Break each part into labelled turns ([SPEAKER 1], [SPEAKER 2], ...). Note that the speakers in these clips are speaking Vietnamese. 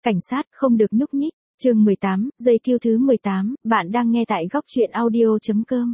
[SPEAKER 1] Cảnh sát không được nhúc nhích. Chương 18, giây kêu thứ 18, bạn đang nghe tại góc truyện audio.com.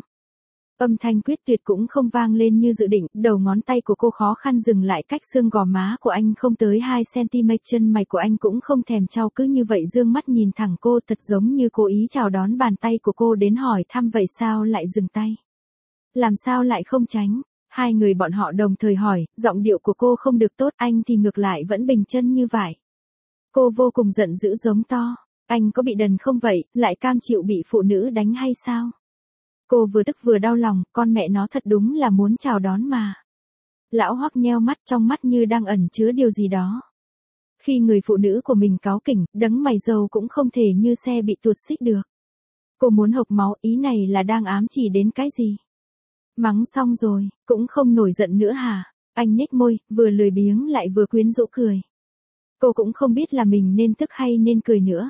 [SPEAKER 1] Âm thanh quyết tuyệt cũng không vang lên như dự định, đầu ngón tay của cô khó khăn dừng lại cách xương gò má của anh không tới 2cm, chân mày của anh cũng không thèm chau, cứ như vậy dương mắt nhìn thẳng cô, thật giống như cố ý chào đón bàn tay của cô đến hỏi thăm vậy sao lại dừng tay. Làm sao lại không tránh? Hai người bọn họ đồng thời hỏi, giọng điệu của cô không được tốt, anh thì ngược lại vẫn bình chân như vậy. Cô vô cùng giận dữ giống to, anh có bị đần không vậy, lại cam chịu bị phụ nữ đánh hay sao? Cô vừa tức vừa đau lòng, con mẹ nó thật đúng là muốn chào đón mà. Lão Hoắc nheo mắt, trong mắt như đang ẩn chứa điều gì đó. Khi người phụ nữ của mình cáu kỉnh, đấng mày râu cũng không thể như xe bị tuột xích được. Cô muốn hộc máu, ý này là đang ám chỉ đến cái gì? Mắng xong rồi, cũng không nổi giận nữa hả? Anh nhếch môi, vừa lười biếng lại vừa quyến rũ cười. Cô cũng không biết là mình nên tức hay nên cười nữa.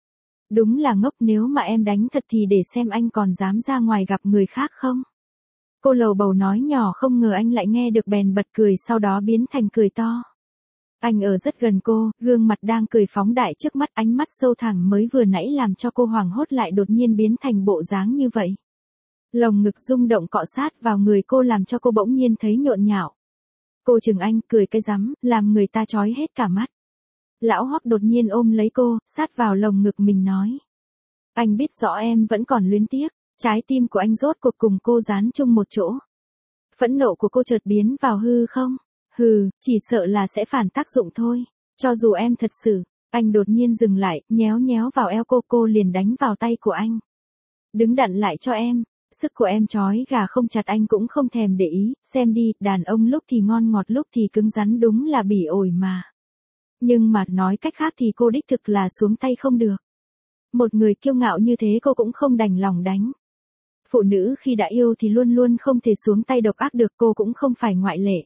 [SPEAKER 1] Đúng là ngốc, nếu mà em đánh thật thì để xem anh còn dám ra ngoài gặp người khác không? Cô lầu bầu nói nhỏ, không ngờ anh lại nghe được bèn bật cười, sau đó biến thành cười to. Anh ở rất gần cô, gương mặt đang cười phóng đại trước mắt, ánh mắt sâu thẳm mới vừa nãy làm cho cô hoảng hốt lại đột nhiên biến thành bộ dáng như vậy. Lồng ngực rung động cọ sát vào người cô làm cho cô bỗng nhiên thấy nhộn nhạo. Cô chừng anh, cười cái rắm, làm người ta chói hết cả mắt. Lão Hoắc đột nhiên ôm lấy cô, sát vào lồng ngực mình nói. Anh biết rõ em vẫn còn luyến tiếc, trái tim của anh rốt cuộc cùng cô dán chung một chỗ. Phẫn nộ của cô chợt biến vào hư không? Hừ, chỉ sợ là sẽ phản tác dụng thôi. Cho dù em thật sự, anh đột nhiên dừng lại, nhéo nhéo vào eo cô liền đánh vào tay của anh. Đứng đặn lại cho em. Sức của em trói gà không chặt, anh cũng không thèm để ý, xem đi, đàn ông lúc thì ngon ngọt lúc thì cứng rắn, đúng là bỉ ổi mà. Nhưng mà nói cách khác thì cô đích thực là xuống tay không được. Một người kiêu ngạo như thế cô cũng không đành lòng đánh. Phụ nữ khi đã yêu thì luôn luôn không thể xuống tay độc ác được, cô cũng không phải ngoại lệ.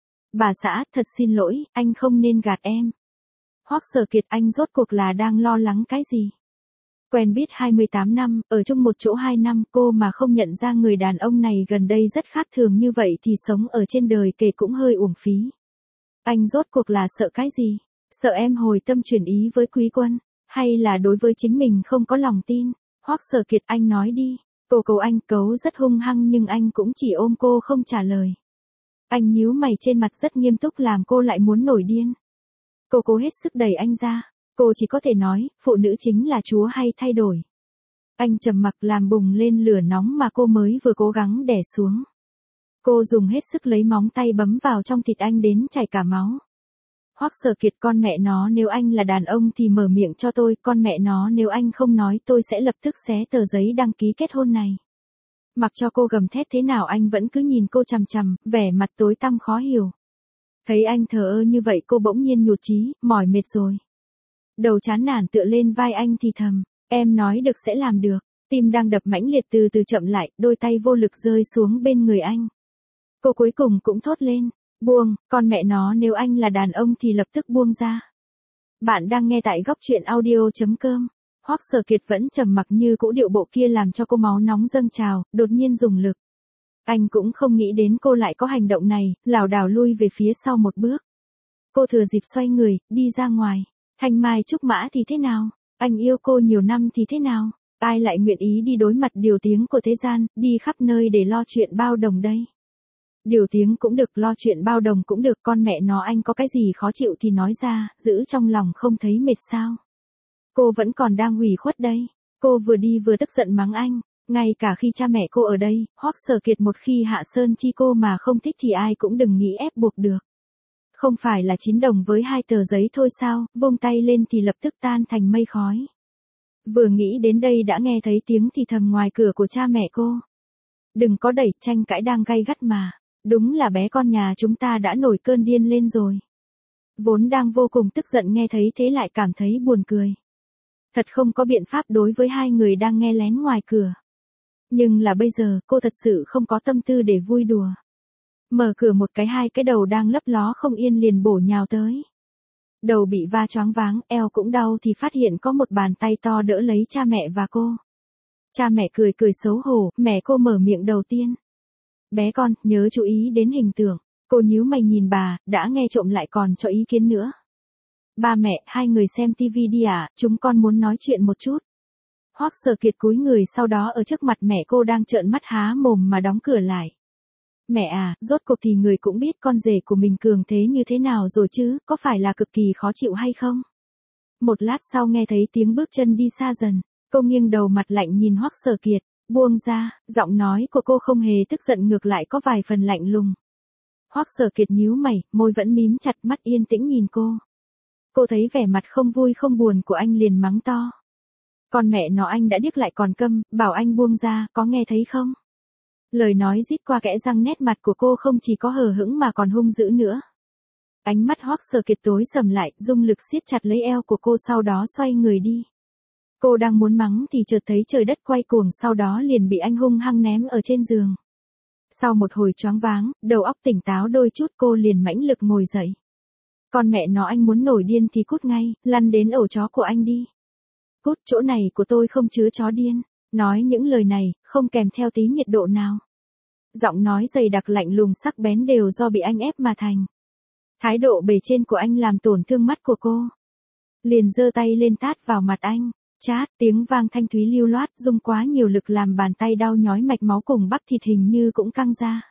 [SPEAKER 1] Bà xã, thật xin lỗi, anh không nên gạt em. Hoắc Sở Kiệt, anh rốt cuộc là đang lo lắng cái gì? Quen biết 28 năm, ở chung một chỗ 2 năm, cô mà không nhận ra người đàn ông này gần đây rất khác thường như vậy thì sống ở trên đời kể cũng hơi uổng phí. Anh rốt cuộc là sợ cái gì? Sợ em hồi tâm chuyển ý với Quý Quân, hay là đối với chính mình không có lòng tin? Hoắc Sở Kiệt, anh nói đi. Cô cầu anh, cấu rất hung hăng nhưng anh cũng chỉ ôm cô không trả lời. Anh nhíu mày trên mặt rất nghiêm túc làm cô lại muốn nổi điên. Cô cố hết sức đẩy anh ra. Cô chỉ có thể nói, phụ nữ chính là chúa hay thay đổi. Anh trầm mặc làm bùng lên lửa nóng mà cô mới vừa cố gắng đè xuống. Cô dùng hết sức lấy móng tay bấm vào trong thịt anh đến chảy cả máu. Hoắc Sở Kiệt, con mẹ nó, nếu anh là đàn ông thì mở miệng cho tôi, con mẹ nó, nếu anh không nói tôi sẽ lập tức xé tờ giấy đăng ký kết hôn này. Mặc cho cô gầm thét thế nào anh vẫn cứ nhìn cô chằm chằm, vẻ mặt tối tăm khó hiểu. Thấy anh thờ ơ như vậy cô bỗng nhiên nhụt chí, mỏi mệt rồi. Đầu chán nản tựa lên vai anh thì thầm, em nói được sẽ làm được. Tim đang đập mãnh liệt từ từ chậm lại, đôi tay vô lực rơi xuống bên người anh. Cô cuối cùng cũng thốt lên, buông, con mẹ nó, nếu anh là đàn ông thì lập tức buông ra. Bạn đang nghe tại góc truyện audio.com. Hoắc Sở Kiệt vẫn trầm mặc như cũ, điệu bộ kia làm cho cô máu nóng dâng trào, đột nhiên dùng lực. Anh cũng không nghĩ đến cô lại có hành động này, lảo đảo lui về phía sau một bước. Cô thừa dịp xoay người, đi ra ngoài. Thanh mai trúc mã thì thế nào? Anh yêu cô nhiều năm thì thế nào? Ai lại nguyện ý đi đối mặt điều tiếng của thế gian, đi khắp nơi để lo chuyện bao đồng đây? Điều tiếng cũng được, lo chuyện bao đồng cũng được, con mẹ nó, anh có cái gì khó chịu thì nói ra, giữ trong lòng không thấy mệt sao? Cô vẫn còn đang ủy khuất đây. Cô vừa đi vừa tức giận mắng anh, ngay cả khi cha mẹ cô ở đây, Hoắc Sở Kiệt một khi hạ sơn chi cô mà không thích thì ai cũng đừng nghĩ ép buộc được. Không phải là 9 đồng với 2 tờ giấy thôi sao, vung tay lên thì lập tức tan thành mây khói. Vừa nghĩ đến đây đã nghe thấy tiếng thì thầm ngoài cửa của cha mẹ cô. Đừng có đẩy, tranh cãi đang gay gắt mà. Đúng là bé con nhà chúng ta đã nổi cơn điên lên rồi. Vốn đang vô cùng tức giận nghe thấy thế lại cảm thấy buồn cười. Thật không có biện pháp đối với hai người đang nghe lén ngoài cửa. Nhưng là bây giờ cô thật sự không có tâm tư để vui đùa. Mở cửa một cái, hai cái đầu đang lấp ló không yên liền bổ nhào tới. Đầu bị va choáng váng, eo cũng đau thì phát hiện có một bàn tay to đỡ lấy cha mẹ và cô. Cha mẹ cười cười xấu hổ, mẹ cô mở miệng đầu tiên. Bé con, nhớ chú ý đến hình tượng. Cô nhíu mày nhìn bà, đã nghe trộm lại còn cho ý kiến nữa. Ba mẹ, hai người xem tivi đi à, chúng con muốn nói chuyện một chút. Hoắc Sở Kiệt cúi người sau đó ở trước mặt mẹ cô đang trợn mắt há mồm mà đóng cửa lại. Mẹ à, rốt cuộc thì người cũng biết con rể của mình cường thế như thế nào rồi chứ, có phải là cực kỳ khó chịu hay không? Một lát sau nghe thấy tiếng bước chân đi xa dần, cô nghiêng đầu mặt lạnh nhìn Hoắc Sở Kiệt, buông ra, giọng nói của cô không hề tức giận ngược lại có vài phần lạnh lùng. Hoắc Sở Kiệt nhíu mày, môi vẫn mím chặt, mắt yên tĩnh nhìn cô. Cô thấy vẻ mặt không vui không buồn của anh liền mắng to. Con mẹ nó, anh đã điếc lại còn câm, bảo anh buông ra, có nghe thấy không? Lời nói rít qua kẽ răng, nét mặt của cô không chỉ có hờ hững mà còn hung dữ nữa. Ánh mắt Hoắc Sở Kiệt tối sầm lại, dùng lực siết chặt lấy eo của cô sau đó xoay người đi. Cô đang muốn mắng thì chợt thấy trời đất quay cuồng, sau đó liền bị anh hung hăng ném ở trên giường. Sau một hồi choáng váng, đầu óc tỉnh táo đôi chút, cô liền mãnh lực ngồi dậy. Con mẹ nó, anh muốn nổi điên thì cút ngay, lăn đến ổ chó của anh đi. Cút, chỗ này của tôi không chứa chó điên. Nói những lời này, không kèm theo tí nhiệt độ nào. Giọng nói dày đặc lạnh lùng sắc bén đều do bị anh ép mà thành. Thái độ bề trên của anh làm tổn thương mắt của cô. Liền giơ tay lên tát vào mặt anh. Chát, tiếng vang thanh thúy lưu loát, dùng quá nhiều lực làm bàn tay đau nhói, mạch máu cùng bắp thịt hình như cũng căng ra.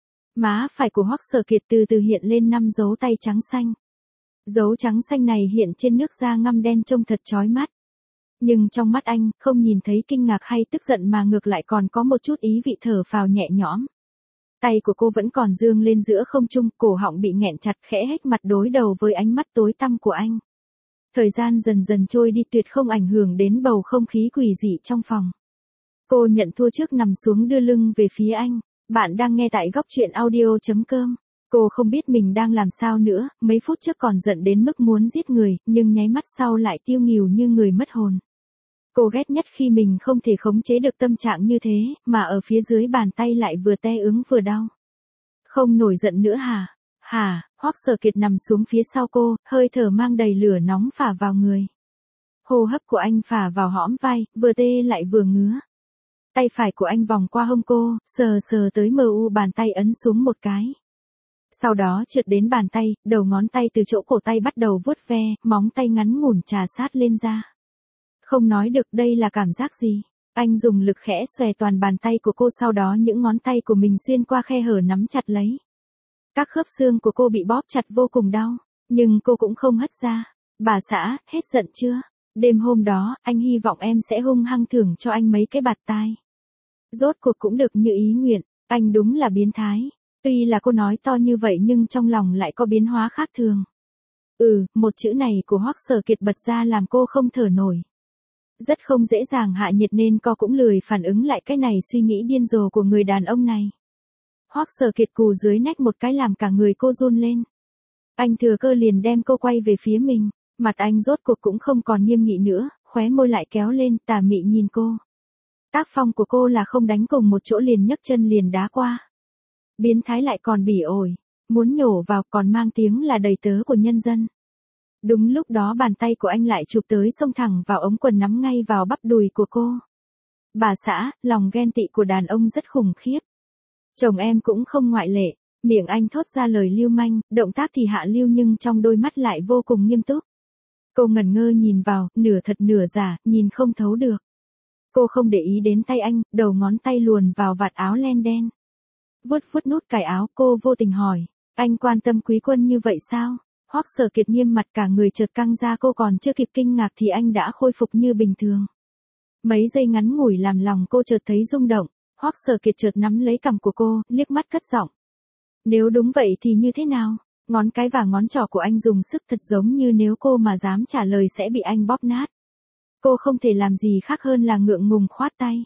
[SPEAKER 1] Má phải của Hoắc Sở Kiệt từ từ hiện lên 5 dấu tay trắng xanh. Dấu trắng xanh này hiện trên nước da ngăm đen trông thật chói mắt. Nhưng trong mắt anh, không nhìn thấy kinh ngạc hay tức giận mà ngược lại còn có một chút ý vị thở phào nhẹ nhõm. Tay của cô vẫn còn dương lên giữa không trung, cổ họng bị nghẹn chặt, khẽ hếch mặt đối đầu với ánh mắt tối tăm của anh. Thời gian dần dần trôi đi tuyệt không ảnh hưởng đến bầu không khí quỷ dị trong phòng. Cô nhận thua trước nằm xuống đưa lưng về phía anh. Bạn đang nghe tại góc truyện audio.com. Cô không biết mình đang làm sao nữa, mấy phút trước còn giận đến mức muốn giết người, nhưng nháy mắt sau lại tiêu nghỉu như người mất hồn. Cô ghét nhất khi mình không thể khống chế được tâm trạng như thế, mà ở phía dưới bàn tay lại vừa tê ứng vừa đau. Không nổi giận nữa hả? Hả? Hoắc Sở Kiệt nằm xuống phía sau cô, hơi thở mang đầy lửa nóng phả vào người. Hô hấp của anh phả vào hõm vai, vừa tê lại vừa ngứa. Tay phải của anh vòng qua hông cô, sờ sờ tới bàn tay ấn xuống một cái. Sau đó trượt đến bàn tay, đầu ngón tay từ chỗ cổ tay bắt đầu vuốt ve, móng tay ngắn ngủn trà sát lên da. Không nói được đây là cảm giác gì. Anh dùng lực khẽ xòe toàn bàn tay của cô, sau đó những ngón tay của mình xuyên qua khe hở nắm chặt lấy. Các khớp xương của cô bị bóp chặt vô cùng đau, nhưng cô cũng không hất ra. Bà xã, hết giận chưa? Đêm hôm đó, anh hy vọng em sẽ hung hăng thưởng cho anh mấy cái bạt tai. Rốt cuộc cũng được như ý nguyện, anh đúng là biến thái. Tuy là cô nói to như vậy nhưng trong lòng lại có biến hóa khác thường. Một chữ này của Hoắc Sở Kiệt bật ra làm cô không thở nổi. Rất không dễ dàng hạ nhiệt nên cô cũng lười phản ứng lại cái này suy nghĩ điên rồ của người đàn ông này. Hoắc Sở Kiệt cù dưới nách một cái làm cả người cô run lên. Anh thừa cơ liền đem cô quay về phía mình, mặt anh rốt cuộc cũng không còn nghiêm nghị nữa, khóe môi lại kéo lên, tà mị nhìn cô. Tác phong của cô là không đánh cùng một chỗ liền nhấc chân liền đá qua. Biến thái lại còn bỉ ổi, muốn nhổ vào còn mang tiếng là đầy tớ của nhân dân. Đúng lúc đó bàn tay của anh lại chụp tới, xông thẳng vào ống quần, nắm ngay vào bắp đùi của cô. Bà xã, lòng ghen tị của đàn ông rất khủng khiếp. Chồng em cũng không ngoại lệ. Miệng anh thốt ra lời lưu manh, động tác thì hạ lưu nhưng trong đôi mắt lại vô cùng nghiêm túc. Cô ngẩn ngơ nhìn vào, nửa thật nửa giả, nhìn không thấu được. Cô không để ý đến tay anh, đầu ngón tay luồn vào vạt áo len đen. Vuốt vuốt nút cài áo, cô vô tình hỏi, anh quan tâm quý quân như vậy sao? Hoắc Sở Kiệt nghiêm mặt, cả người chợt căng ra, cô còn chưa kịp kinh ngạc thì anh đã khôi phục như bình thường. Mấy giây ngắn ngủi làm lòng cô chợt thấy rung động, Hoắc Sở Kiệt chợt nắm lấy cằm của cô, liếc mắt cất giọng. Nếu đúng vậy thì như thế nào? Ngón cái và ngón trỏ của anh dùng sức thật giống như nếu cô mà dám trả lời sẽ bị anh bóp nát. Cô không thể làm gì khác hơn là ngượng ngùng khoát tay.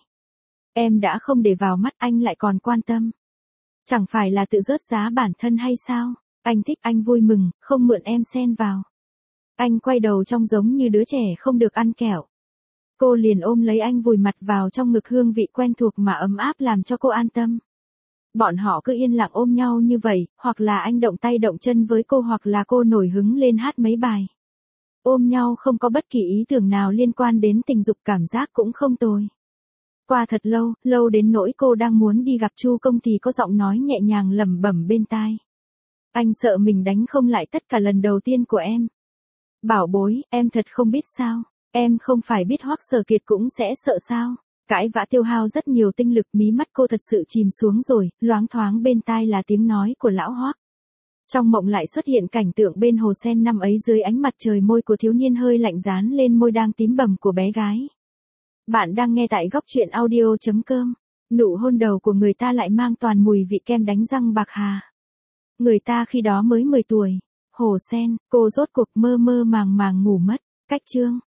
[SPEAKER 1] Em đã không để vào mắt anh lại còn quan tâm. Chẳng phải là tự rớt giá bản thân hay sao? Anh thích, anh vui mừng, không mượn em xen vào. Anh quay đầu trông giống như đứa trẻ không được ăn kẹo. Cô liền ôm lấy anh vùi mặt vào trong ngực, hương vị quen thuộc mà ấm áp làm cho cô an tâm. Bọn họ cứ yên lặng ôm nhau như vậy, hoặc là anh động tay động chân với cô hoặc là cô nổi hứng lên hát mấy bài. Ôm nhau không có bất kỳ ý tưởng nào liên quan đến tình dục, cảm giác cũng không tồi. Qua thật lâu, lâu đến nỗi cô đang muốn đi gặp Chu Công thì có giọng nói nhẹ nhàng lẩm bẩm bên tai. Anh sợ mình đánh không lại tất cả lần đầu tiên của em. Bảo bối, em thật không biết sao. Em không phải biết Hoắc Sở Kiệt cũng sẽ sợ sao. Cãi vã tiêu hao rất nhiều tinh lực, mí mắt cô thật sự chìm xuống rồi, loáng thoáng bên tai là tiếng nói của lão Hoắc. Trong mộng lại xuất hiện cảnh tượng bên hồ sen năm ấy, dưới ánh mặt trời môi của thiếu niên hơi lạnh dán lên môi đang tím bầm của bé gái. Bạn đang nghe tại góc truyện audio.com. Nụ hôn đầu của người ta lại mang toàn mùi vị kem đánh răng bạc hà. Người ta khi đó mới 10 tuổi. Hồ sen, cô rốt cuộc mơ mơ màng màng ngủ mất. Cách chương.